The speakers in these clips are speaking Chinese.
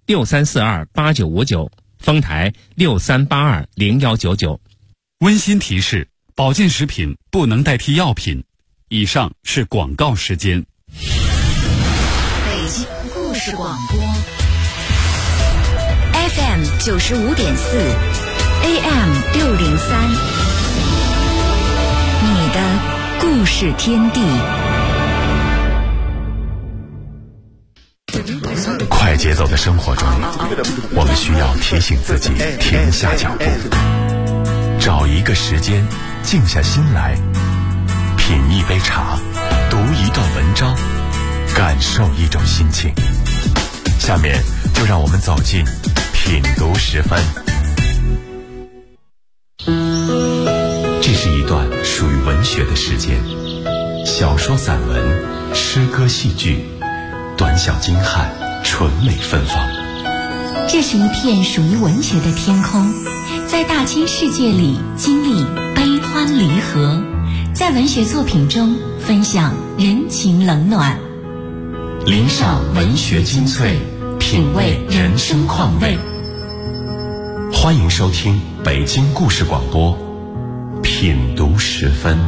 63428959，丰台63820199。 温馨提示：保健食品不能代替药品。以上是广告时间。 北京故事广播 FM 95.4 AM 603，你的故事天地。 快节奏的生活中，我们需要提醒自己停下脚步，找一个时间静下心来，品一杯茶，读一段文章，感受一种心情。下面就让我们走进品读10分。这是一段属于文学的时间，小说、散文、诗歌、戏剧，短小精悍，纯美芬芳。 这是一片属于文学的天空，在大千世界里经历悲欢离合，在文学作品中分享人情冷暖， 聆赏文学精粹，品味人生况味。欢迎收听北京故事广播品读10分。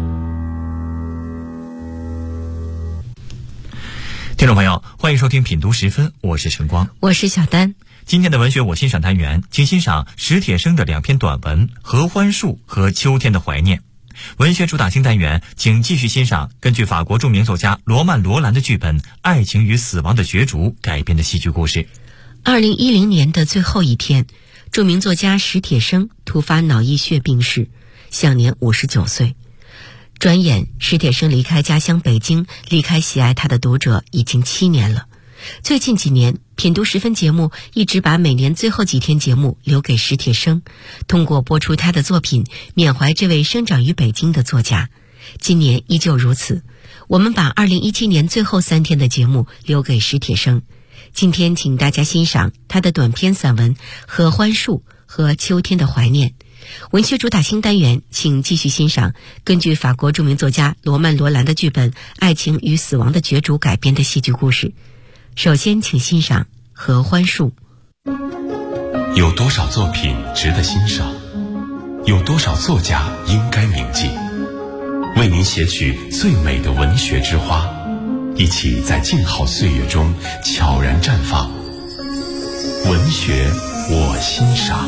听众朋友，欢迎收听品读10分，我是晨光， 我是小丹。 今天的文学我欣赏单元，请欣赏史铁生的2篇短文《合欢树》和《秋天的怀念》。文学主打星单元，请继续欣赏根据法国著名作家罗曼·罗兰的剧本《爱情与死亡的角逐》改编的戏剧故事。 2010年的最后一天，著名作家史铁生突发脑溢血病逝，享年59岁。转眼，史铁生离开家乡北京，离开喜爱他的读者已经7年了。最近几年，品读10分节目一直把每年最后几天节目留给史铁生，通过播出他的作品，缅怀这位生长于北京的作家。今年依旧如此，我们把2017年最后3天的节目留给史铁生。今天请大家欣赏他的短篇散文《合欢树》和《秋天的怀念》。文学主打星单元，请继续欣赏根据法国著名作家罗曼·罗兰的剧本《爱情与死亡的角逐》改编的戏剧故事。首先请欣赏《合欢树》。 有多少作品值得欣赏？有多少作家应该铭记？为您写取最美的文学之花，一起在静好岁月中悄然绽放。文学我欣赏。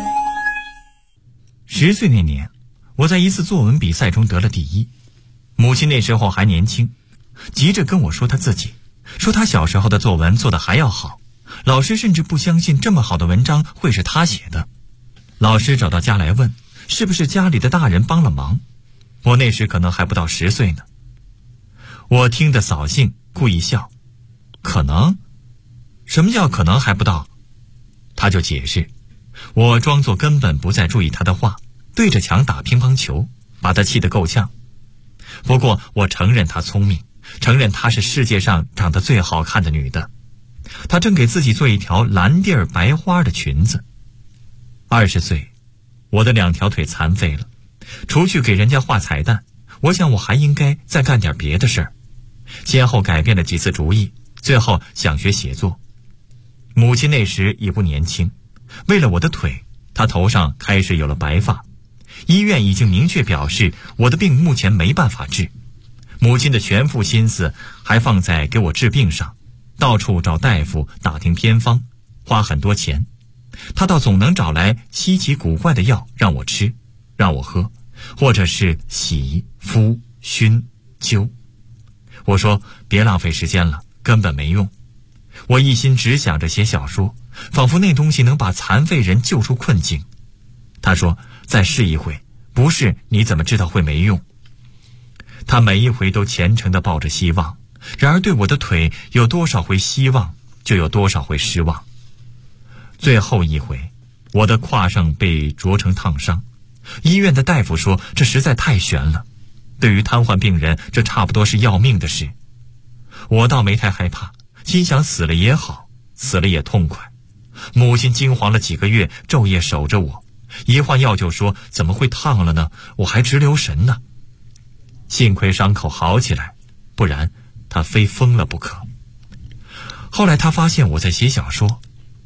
10岁那年，我在一次作文比赛中得了第1。母亲那时候还年轻，急着跟我说她自己，说她小时候的作文做得还要好，老师甚至不相信这么好的文章会是她写的。老师找到家来问，是不是家里的大人帮了忙。我那时可能还不到10岁呢。我听得扫兴，故意笑。可能？什么叫可能还不到？他就解释。我装作根本不再注意他的话，对着墙打乒乓球，把他气得够呛。不过我承认他聪明，承认她是世界上长得最好看的女的。她正给自己做一条蓝地儿白花的裙子。20岁，我的2条腿残废了，除去给人家画彩蛋，我想我还应该再干点别的事儿。先后改变了几次主意，最后想学写作。母亲那时已不年轻，为了我的腿，她头上开始有了白发。医院已经明确表示我的病目前没办法治，母亲的全副心思还放在给我治病上，到处找大夫打听偏方，花很多钱。她倒总能找来稀奇古怪的药让我吃，让我喝，或者是洗、敷、熏、灸。我说别浪费时间了，根本没用。我一心只想着写小说，仿佛那东西能把残废人救出困境。他说再试一回，不是你怎么知道会没用？他每一回都虔诚地抱着希望，然而对我的腿有多少回希望，就有多少回失望。最后一回，我的胯上被灼成烫伤，医院的大夫说这实在太悬了，对于瘫痪病人，这差不多是要命的事。我倒没太害怕，心想死了也好，死了也痛快。母亲惊惶了几个月，昼夜守着我，一换药就说怎么会烫了呢？我还直留神呢。幸亏伤口好起来，不然她非疯了不可。后来她发现我在写小说，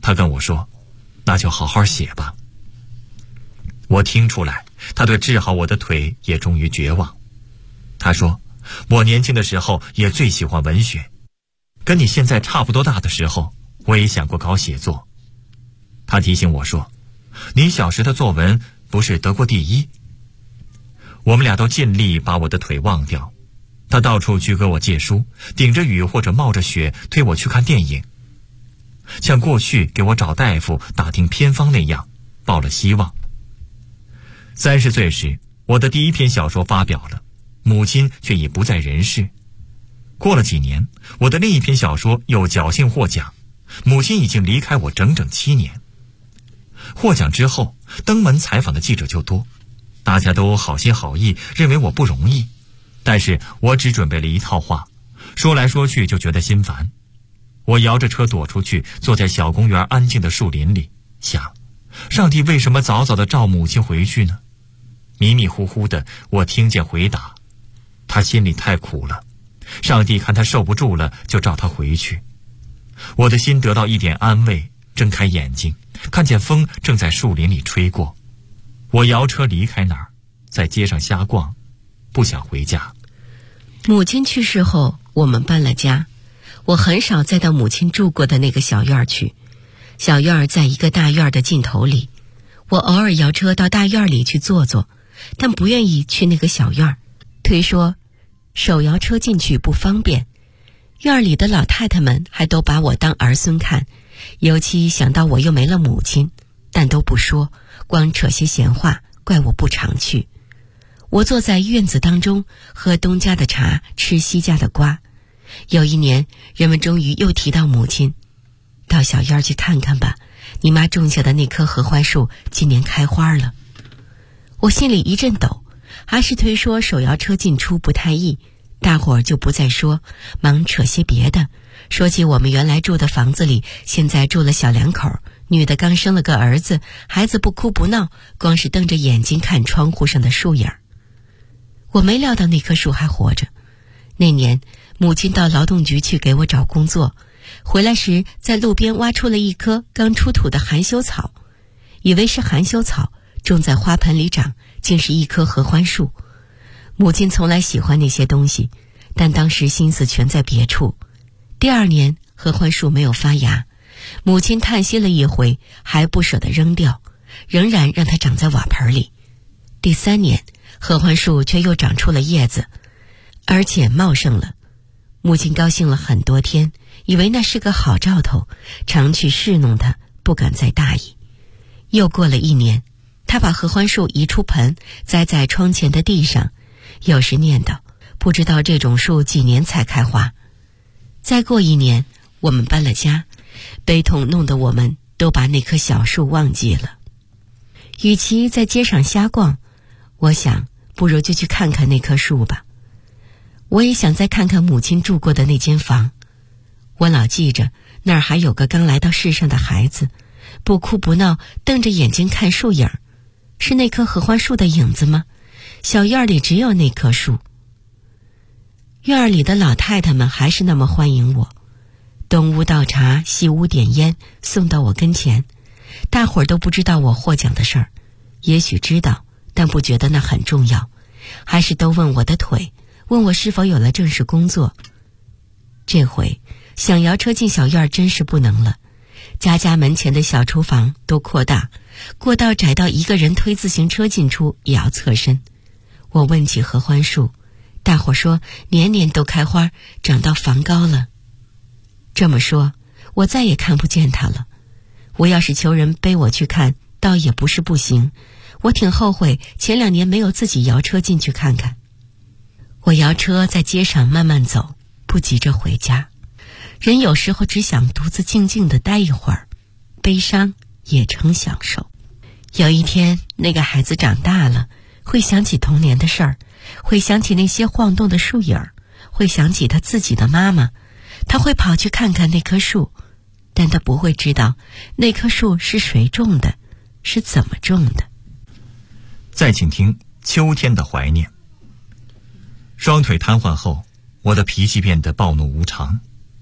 他跟我说，那就好好写吧。我听出来，他对治好我的腿也终于绝望。他说，我年轻的时候也最喜欢文学，跟你现在差不多大的时候，我也想过搞写作。他提醒我说，你小时的作文不是得过第1？我们俩都尽力把我的腿忘掉。他到处去给我借书，顶着雨或者冒着雪推我去看电影，像过去给我找大夫打听偏方那样，抱了希望。30岁时，我的第1篇小说发表了，母亲却已不在人世。过了几年，我的另一篇小说又侥幸获奖，母亲已经离开我整整7年。获奖之后，登门采访的记者就多，大家都好心好意，认为我不容易，但是我只准备了一套话，说来说去就觉得心烦。我摇着车躲出去，坐在小公园安静的树林里，想，上帝为什么早早地召母亲回去呢？迷迷糊糊的，我听见回答，他心里太苦了，上帝看他受不住了，就召他回去。我的心得到一点安慰，睁开眼睛，看见风正在树林里吹过。我摇车离开那儿，在街上瞎逛，不想回家。 母亲去世后，我们搬了家，我很少再到母亲住过的那个小院去。小院在一个大院的尽头里，我偶尔摇车到大院里去坐坐，但不愿意去那个小院，推说手摇车进去不方便。院里的老太太们还都把我当儿孙看，尤其想到我又没了母亲，但都不说，光扯些闲话，怪我不常去。我坐在院子当中，喝东家的茶，吃西家的瓜。有一年，人们终于又提到母亲，到小院去看看吧，你妈种下的那棵合欢树今年开花了。我心里一阵抖，还是推说手摇车进出不太易，大伙儿就不再说，忙扯些别的，说起我们原来住的房子里，现在住了小两口，女的刚生了个儿子，孩子不哭不闹，光是瞪着眼睛看窗户上的树影。我没料到那棵树还活着。那年母亲到劳动局去给我找工作，回来时在路边挖出了一棵刚出土的含羞草，以为是含羞草，种在花盆里长，竟是一棵合欢树。母亲从来喜欢那些东西，但当时心思全在别处。第2年合欢树没有发芽，母亲叹息了一回，还不舍得扔掉，仍然让它长在瓦盆里。第3年合欢树却又长出了叶子，而且茂盛了。母亲高兴了很多天，以为那是个好兆头，常去侍弄它，不敢再大意。又过了1年，她把合欢树移出盆，栽在窗前的地上，有时念叨，不知道这种树几年才开花。再过1年，我们搬了家，悲痛弄得我们都把那棵小树忘记了。与其在街上瞎逛，我想不如就去看看那棵树吧。我也想再看看母亲住过的那间房，我老记着那儿还有个刚来到世上的孩子，不哭不闹，瞪着眼睛看树影。是那棵合欢树的影子吗？小院里只有那棵树。院里的老太太们还是那么欢迎我，东屋倒茶，西屋点烟，送到我跟前。大伙儿都不知道我获奖的事儿，也许知道，但不觉得那很重要，还是都问我的腿，问我是否有了正式工作。这回想摇车进小院真是不能了，家家门前的小厨房都扩大，过道窄到一个人推自行车进出也要侧身。我问起合欢树，大伙说年年都开花，长到房高了。这么说，我再也看不见它了。我要是求人背我去看，倒也不是不行。我挺后悔前2年没有自己摇车进去看看。我摇车在街上慢慢走，不急着回家。人有时候只想独自静静地待一会儿，悲伤也成享受。有一天那个孩子长大了，会想起童年的事儿，会想起那些晃动的树影，会想起他自己的妈妈。他会跑去看看那棵树，但他不会知道那棵树是谁种的，是怎么种的。 再请听秋天的怀念。双腿瘫痪后，我的脾气变得暴怒无常。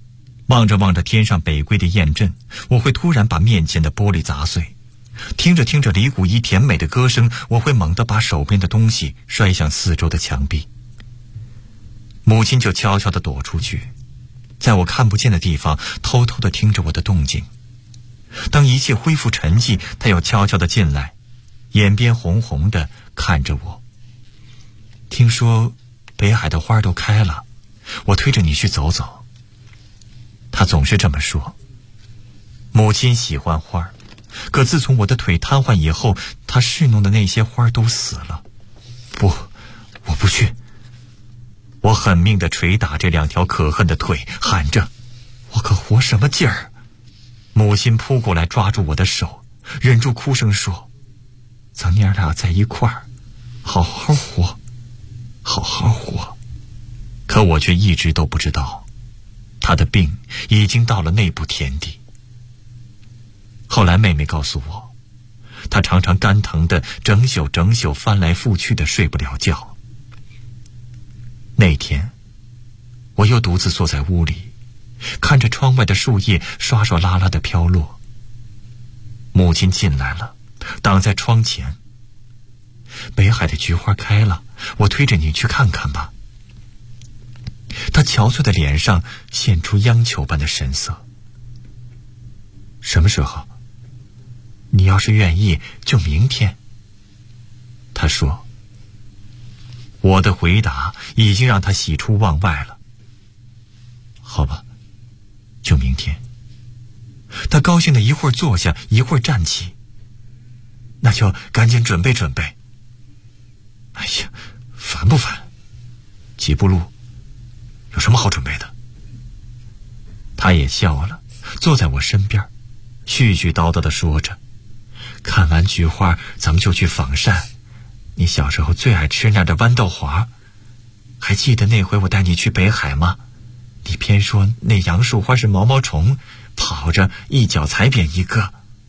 望着望着天上北归的雁阵，我会突然把面前的玻璃砸碎。听着听着李谷一甜美的歌声，我会猛地把手边的东西摔向四周的墙壁。母亲就悄悄地躲出去，在我看不见的地方偷偷地听着我的动静。当一切恢复沉寂，她又悄悄地进来，眼边红红的看着我。听说北海的花都开了，我推着你去走走。她总是这么说。母亲喜欢花，可自从我的腿瘫痪以后，她侍弄的那些花都死了。不，我不去。我狠命地捶打这两条可恨的腿，喊着：我可活什么劲儿？母亲扑过来抓住我的手，忍住哭声说：咱娘俩在一块儿，好好活，好好活。可我却一直都不知道，她的病已经到了那步田地。后来妹妹告诉我，她常常肝疼的整宿翻来覆去的睡不了觉。那天我又独自坐在屋里，看着窗外的树叶刷刷啦啦的飘落。母亲进来了，挡在窗前。北海的菊花开了，我推着你去看看吧。她憔悴的脸上现出央求般的神色。什么时候？你要是愿意，就明天。她说。我的回答已经让她喜出望外了。好吧，就明天。她高兴的一会儿坐下，一会儿站起。那就赶紧准备准备。哎呀，烦不烦？几步路，有什么好准备的？她也笑了，坐在我身边，絮絮叨叨地说着：看完菊花，咱们就去仿膳。你小时候最爱吃那儿的豌豆黄，还记得那回我带你去北海吗？你偏说那杨树花是毛毛虫，跑着一脚踩扁一个。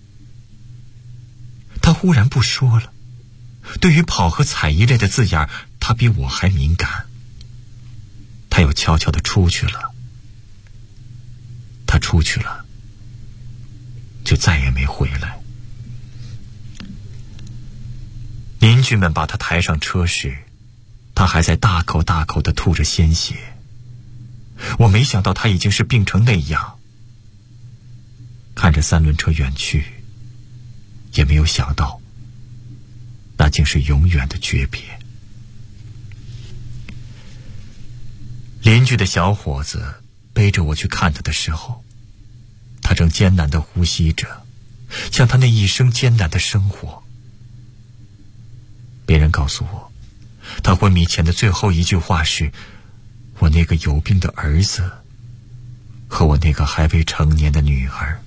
他忽然不说了，对于跑和踩一类的字眼，他比我还敏感。他又悄悄地出去了。他出去了，就再也没回来。邻居们把他抬上车时，他还在大口大口地吐着鲜血。我没想到他已经是病成那样。看着三轮车远去，也没有想到那竟是永远的诀别。邻居的小伙子背着我去看他的时候，他正艰难地呼吸着，像他那一生艰难的生活。别人告诉我，他昏迷前的最后一句话是：我那个有病的儿子和我那个还未成年的女儿。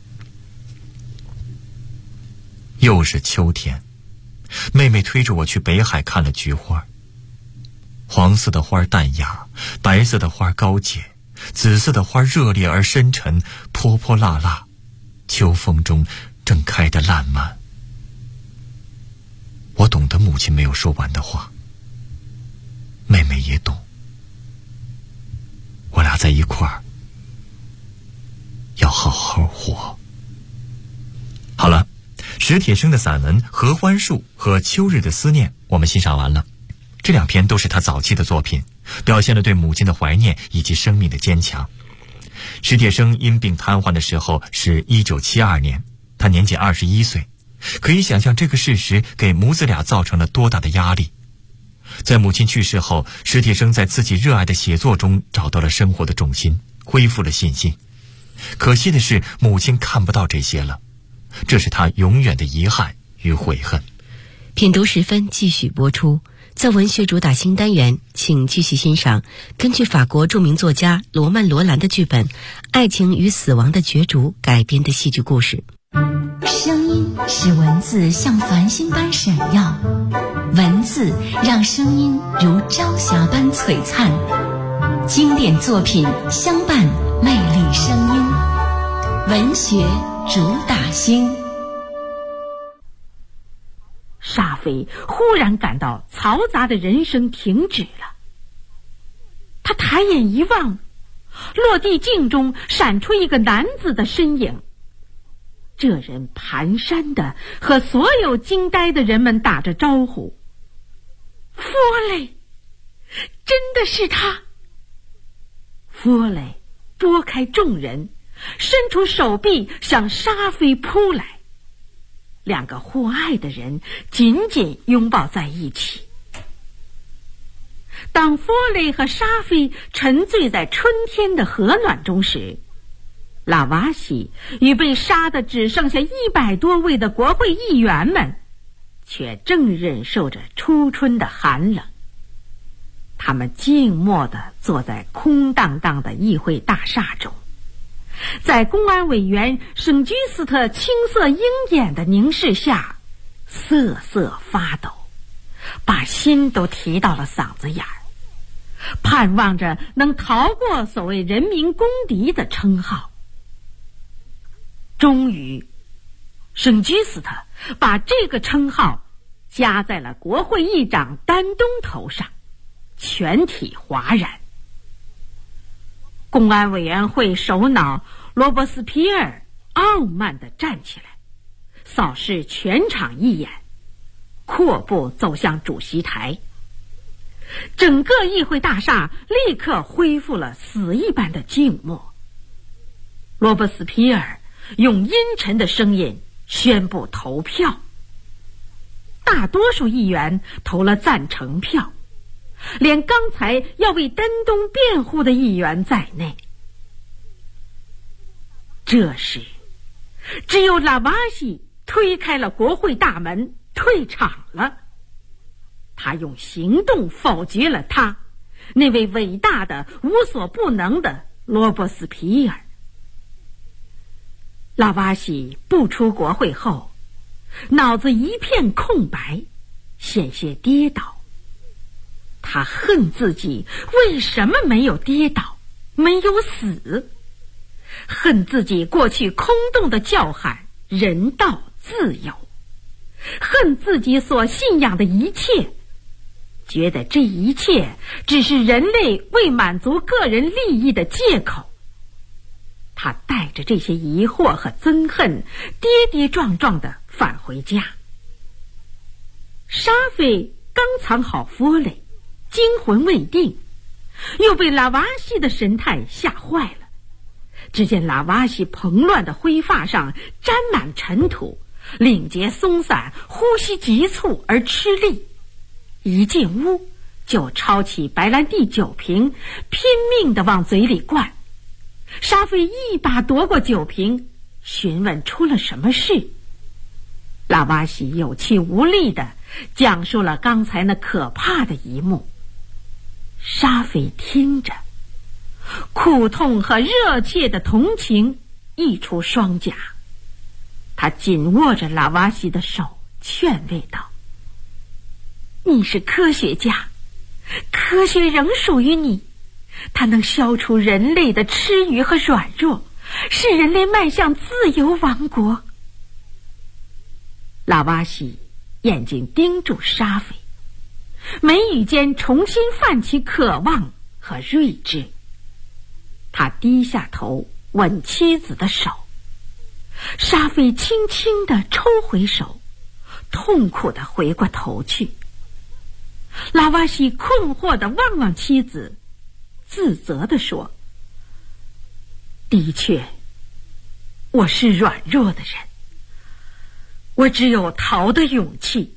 又是秋天，妹妹推着我去北海看了菊花。黄色的花淡雅，白色的花高洁，紫色的花热烈而深沉，泼泼辣辣，秋风中正开得烂漫。我懂得母亲没有说完的话，妹妹也懂。我俩在一块儿，要好好活。好了，史铁生的散文《合欢树》和《秋日的思念》我们欣赏完了。这两篇都是他早期的作品，表现了对母亲的怀念以及生命的坚强。史铁生因病瘫痪的时候是1972年，他年仅21岁。可以想象这个事实给母子俩造成了多大的压力。在母亲去世后，史铁生在自己热爱的写作中找到了生活的重心，恢复了信心。可惜的是，母亲看不到这些了，这是他永远的遗憾与悔恨。 品读时分继续播出。在文学主打新单元，请继续欣赏根据法国著名作家罗曼·罗兰的剧本《爱情与死亡的角逐》改编的戏剧故事。 声音使文字像繁星般闪耀，文字让声音如朝霞般璀璨。经典作品相伴，魅力声音，文学主打星。 沙菲忽然感到嘈杂的人生停止了，他抬眼一望， 落地镜中闪出一个男子的身影。这人蹒跚地和所有惊呆的人们打着招呼：“弗雷，真的是他！”弗雷拨开众人，伸出手臂向沙菲扑来，两个互爱的人紧紧拥抱在一起。当弗雷和沙菲沉醉在春天的和暖中时，拉瓦西与被杀的只剩下100多位的国会议员们却正忍受着初春的寒冷。他们静默地坐在空荡荡的议会大厦中，在公安委员圣居斯特青色鹰眼的凝视下瑟瑟发抖，把心都提到了嗓子眼儿，盼望着能逃过所谓人民公敌的称号。终于，圣居斯特把这个称号加在了国会议长丹东头上，全体哗然。公安委员会首脑罗伯斯皮尔傲慢地站起来，扫视全场一眼，阔步走向主席台。整个议会大厦立刻恢复了死一般的静默。罗伯斯皮尔用阴沉的声音宣布投票，大多数议员投了赞成票，连刚才要为丹东辩护的议员在内。这时，只有拉瓦西推开了国会大门，退场了。他用行动否决了他那位伟大的无所不能的罗伯斯皮尔。拉瓦西步出国会后，脑子一片空白，险些跌倒。他恨自己为什么没有跌倒，没有死，恨自己过去空洞的叫喊人道自由，恨自己所信仰的一切，觉得这一切只是人类为满足个人利益的借口。他带着这些疑惑和憎恨，跌跌撞撞地返回家。沙菲刚藏好弗雷，惊魂未定，又被拉瓦西的神态吓坏了。只见拉瓦西蓬乱的灰发上沾满尘土，领结松散，呼吸急促而吃力。一进屋就抄起白兰地酒瓶，拼命地往嘴里灌。沙菲一把夺过酒瓶，询问出了什么事。拉瓦西有气无力地讲述了刚才那可怕的一幕。沙菲听着，苦痛和热切的同情溢出双颊。他紧握着拉瓦西的手，劝慰道：“你是科学家，科学仍属于你，它能消除人类的痴愚和软弱，使人类迈向自由王国。”拉瓦西眼睛盯住沙菲，眉宇间重新泛起渴望和睿智。他低下头吻妻子的手，沙菲轻轻地抽回手，痛苦地回过头去。拉瓦西困惑地望望妻子，自责地说：“的确，我是软弱的人，我只有逃的勇气。”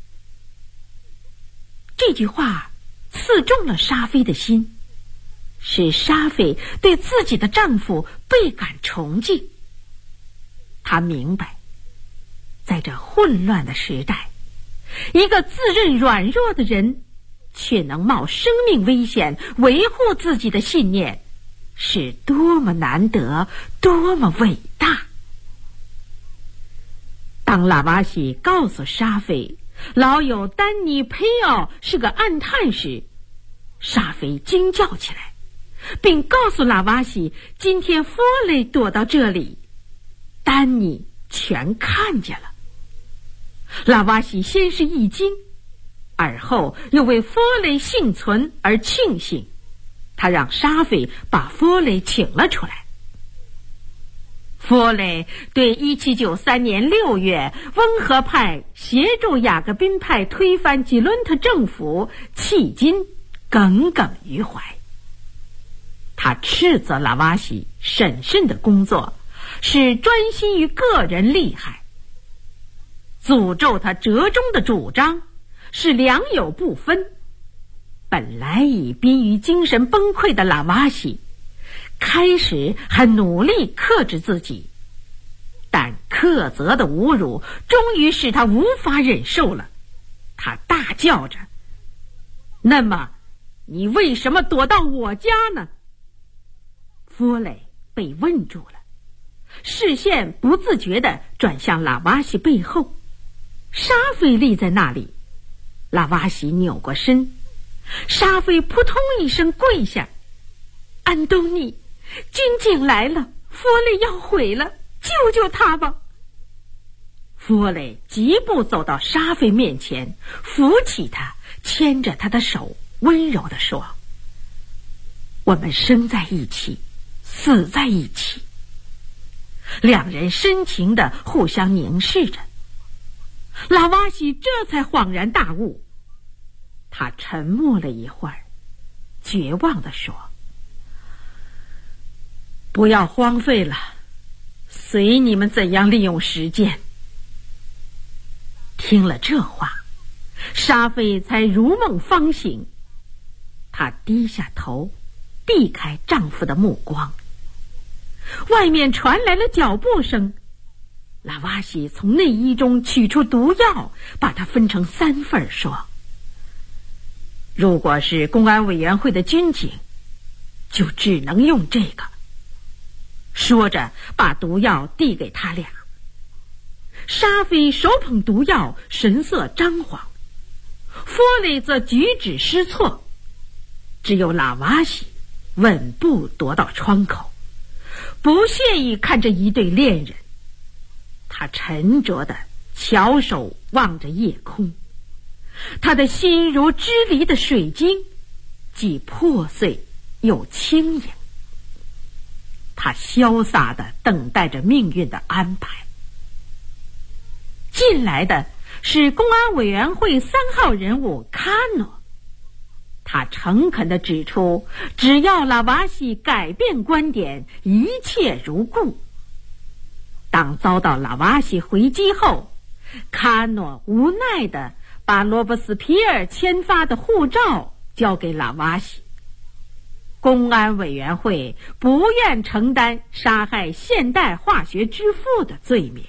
这句话刺中了沙菲的心，使沙菲对自己的丈夫倍感崇敬。她明白，在这混乱的时代，一个自认软弱的人却能冒生命危险维护自己的信念，是多么难得，多么伟大。当拉瓦西告诉沙菲老友丹尼佩奥是个暗探时，沙菲惊叫起来，并告诉拉瓦西今天弗雷躲到这里，丹尼全看见了。拉瓦西先是一惊，而后又为弗雷幸存而庆幸。 他让沙斐把弗雷请了出来。弗雷对1793年6月温和派协助雅各宾派推翻吉伦特政府迄今耿耿于怀。他斥责拉瓦锡审慎的工作是专心于个人利害，诅咒他折中的主张是良莠不分。本来已濒于精神崩溃的拉瓦锡开始还努力克制自己，但克责的侮辱终于使他无法忍受了。他大叫着：那么你为什么躲到我家呢？弗雷被问住了，视线不自觉地转向拉瓦锡背后。沙斐立在那里，拉瓦锡扭过身，沙斐扑通一声跪下：安东尼，军警来了，弗雷要毁了，救救他吧！弗雷疾步走到沙斐面前，扶起他，牵着他的手，温柔地说：我们生在一起，死在一起。两人深情地互相凝视着。拉瓦锡这才恍然大悟，他沉默了一会儿，绝望地说：不要荒废了，随你们怎样利用时间。听了这话，沙斐才如梦方醒，她低下头，避开丈夫的目光。外面传来了脚步声，拉瓦锡从内衣中取出毒药，把它分成3份，说：如果是公安委员会的军警，就只能用这个。说着把毒药递给他俩。沙斐手捧毒药，神色张狂，弗雷则举止失措，只有拉瓦锡稳步踱到窗口，不屑于看着一对恋人。他沉着地翘首望着夜空，他的心如支离的水晶，既破碎又轻盈。他潇洒地等待着命运的安排。进来的是公安委员会3号人物卡诺，他诚恳地指出，只要拉瓦锡改变观点，一切如故。当遭到拉瓦锡回击后，卡诺无奈地把罗伯斯皮尔签发的护照交给拉瓦锡。公安委员会不愿承担杀害现代化学之父的罪名。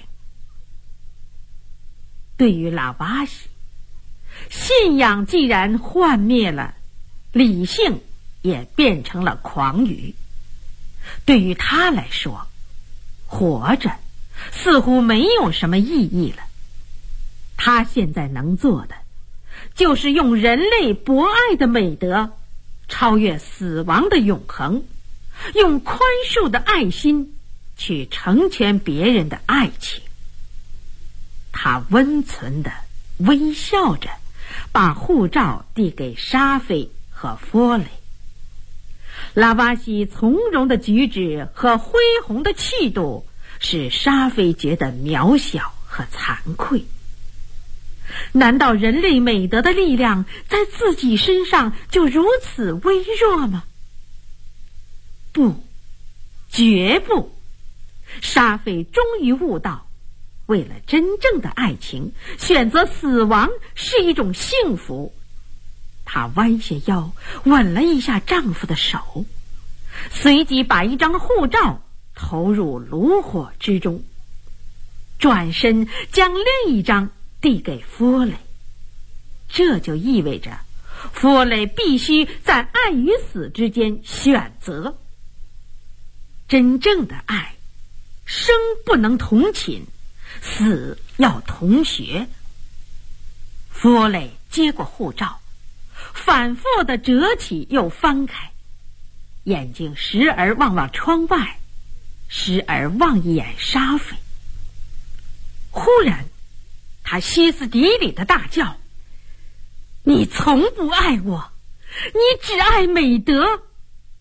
对于拉瓦锡，信仰既然幻灭了，理性也变成了狂语。对于他来说，活着似乎没有什么意义了。他现在能做的，就是用人类博爱的美德超越死亡的永恒，用宽恕的爱心去成全别人的爱情。他温存地微笑着，把护照递给沙斐和弗雷。拉瓦锡从容的举止和恢宏的气度使沙斐觉得渺小和惭愧。难道人类美德的力量在自己身上就如此微弱吗？不，绝不。沙斐终于悟到，为了真正的爱情，选择死亡是一种幸福。她弯下腰，吻了一下丈夫的手，随即把一张护照投入炉火之中，转身将另一张递给弗雷。这就意味着弗雷必须在爱与死之间选择。真正的爱，生不能同寝，死要同学。弗雷接过护照，反复地折起又翻开，眼睛时而望望窗外，时而望一眼沙斐。忽然他歇斯底里的大叫：你从不爱我，你只爱美德，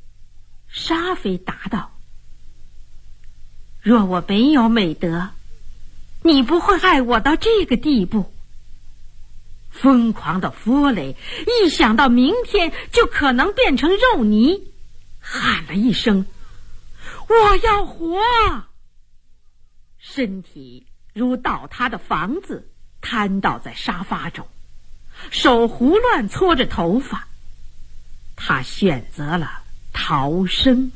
沙菲答道：若我没有美德，你不会爱我到这个地步。疯狂的弗雷一想到明天就可能变成肉泥，喊了一声：我要活！身体如倒塌的房子瘫倒在沙发中，手胡乱搓着头发。他选择了逃生。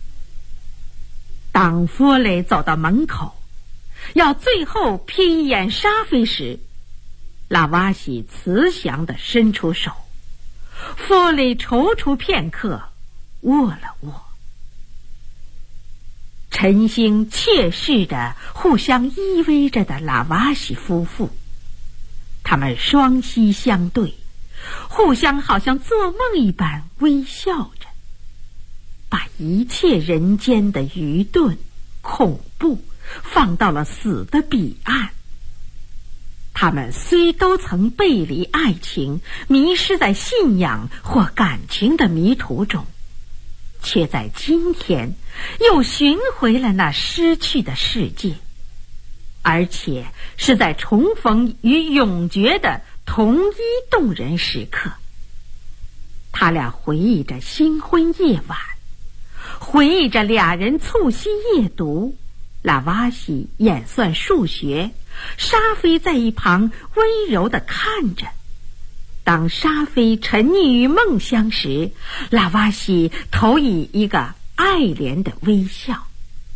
当弗雷走到门口，要最后瞥一眼沙菲时，拉瓦西慈祥地伸出手，弗雷踌躇片刻，握了握。晨星切视着互相依偎着的拉瓦西夫妇，他们双膝相对，互相好像做梦一般微笑着，把一切人间的愚钝、恐怖放到了死的彼岸。他们虽都曾背离爱情，迷失在信仰或感情的迷途中，却在今天又寻回了那失去的世界，而且是在重逢与永诀的同一动人时刻。他俩回忆着新婚夜晚，回忆着俩人促膝夜读，拉瓦西演算数学，沙菲在一旁温柔地看着。当沙菲沉溺于梦乡时，拉瓦西投以一个爱怜的微笑。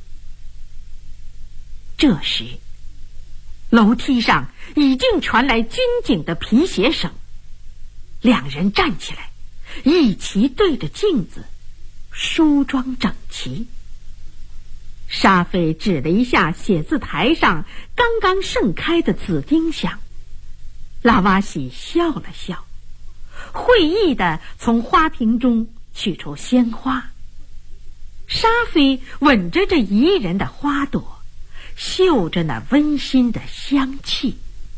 这时，楼梯上已经传来军警的皮鞋声，两人站起来，一齐对着镜子，梳妆整齐。沙菲指了一下写字台上刚刚盛开的紫丁香，拉瓦西笑了笑，会意地从花瓶中取出鲜花。沙菲吻着这宜人的花朵，嗅着那温馨的香气。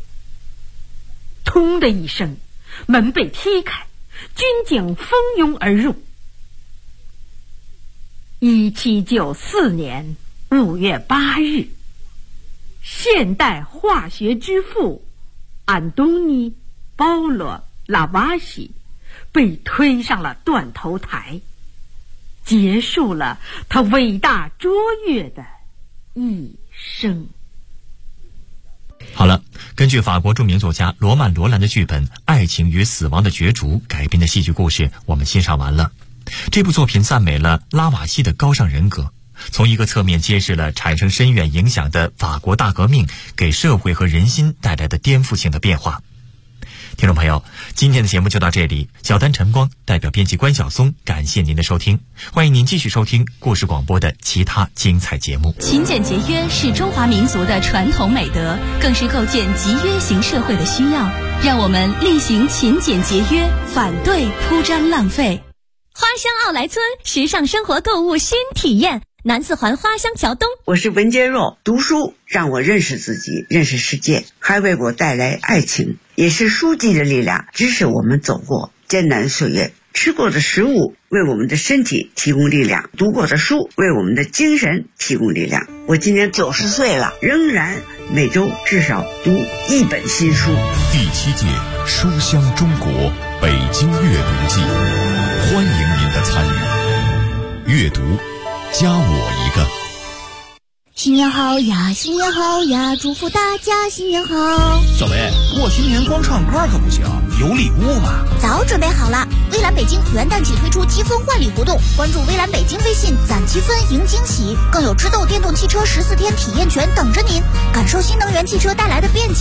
通的一声，门被踢开，军警蜂拥而入。1794年5月8日，现代化学之父安东尼·保罗·拉瓦西被推上了断头台，结束了他伟大卓越的一生。 好了，根据法国著名作家罗曼·罗兰的剧本《爱情与死亡的角逐》改编的戏剧故事，我们欣赏完了。这部作品赞美了拉瓦西的高尚人格，从一个侧面揭示了产生深远影响的法国大革命给社会和人心带来的颠覆性的变化。听众朋友，今天的节目就到这里，小丹晨光代表编辑关晓松感谢您的收听，欢迎您继续收听故事广播的其他精彩节目。 勤俭节约是中华民族的传统美德，更是构建集约型社会的需要。让我们厉行勤俭节约，反对铺张浪费。花乡奥莱村时尚生活购物新体验，南四环花乡桥东。 我是文坚若，读书让我认识自己，认识世界，还为我带来爱情，也是书籍的力量支持我们走过艰难岁月。吃过的食物为我们的身体提供力量，读过的书为我们的精神提供力量。我今年90岁了，仍然每周至少读1本新书。 第7届书香中国北京阅读季，欢迎您的参与。阅读加我一个。 新年好呀，新年好呀，祝福大家新年好。 小薇，过新年光唱歌可不行，有礼物吗？ 早准备好了，蔚蓝北京元旦起推出积分换礼活动，关注蔚蓝北京微信攒积分赢惊喜，更有吃豆电动汽车14天体验权等着您，感受新能源汽车带来的便捷。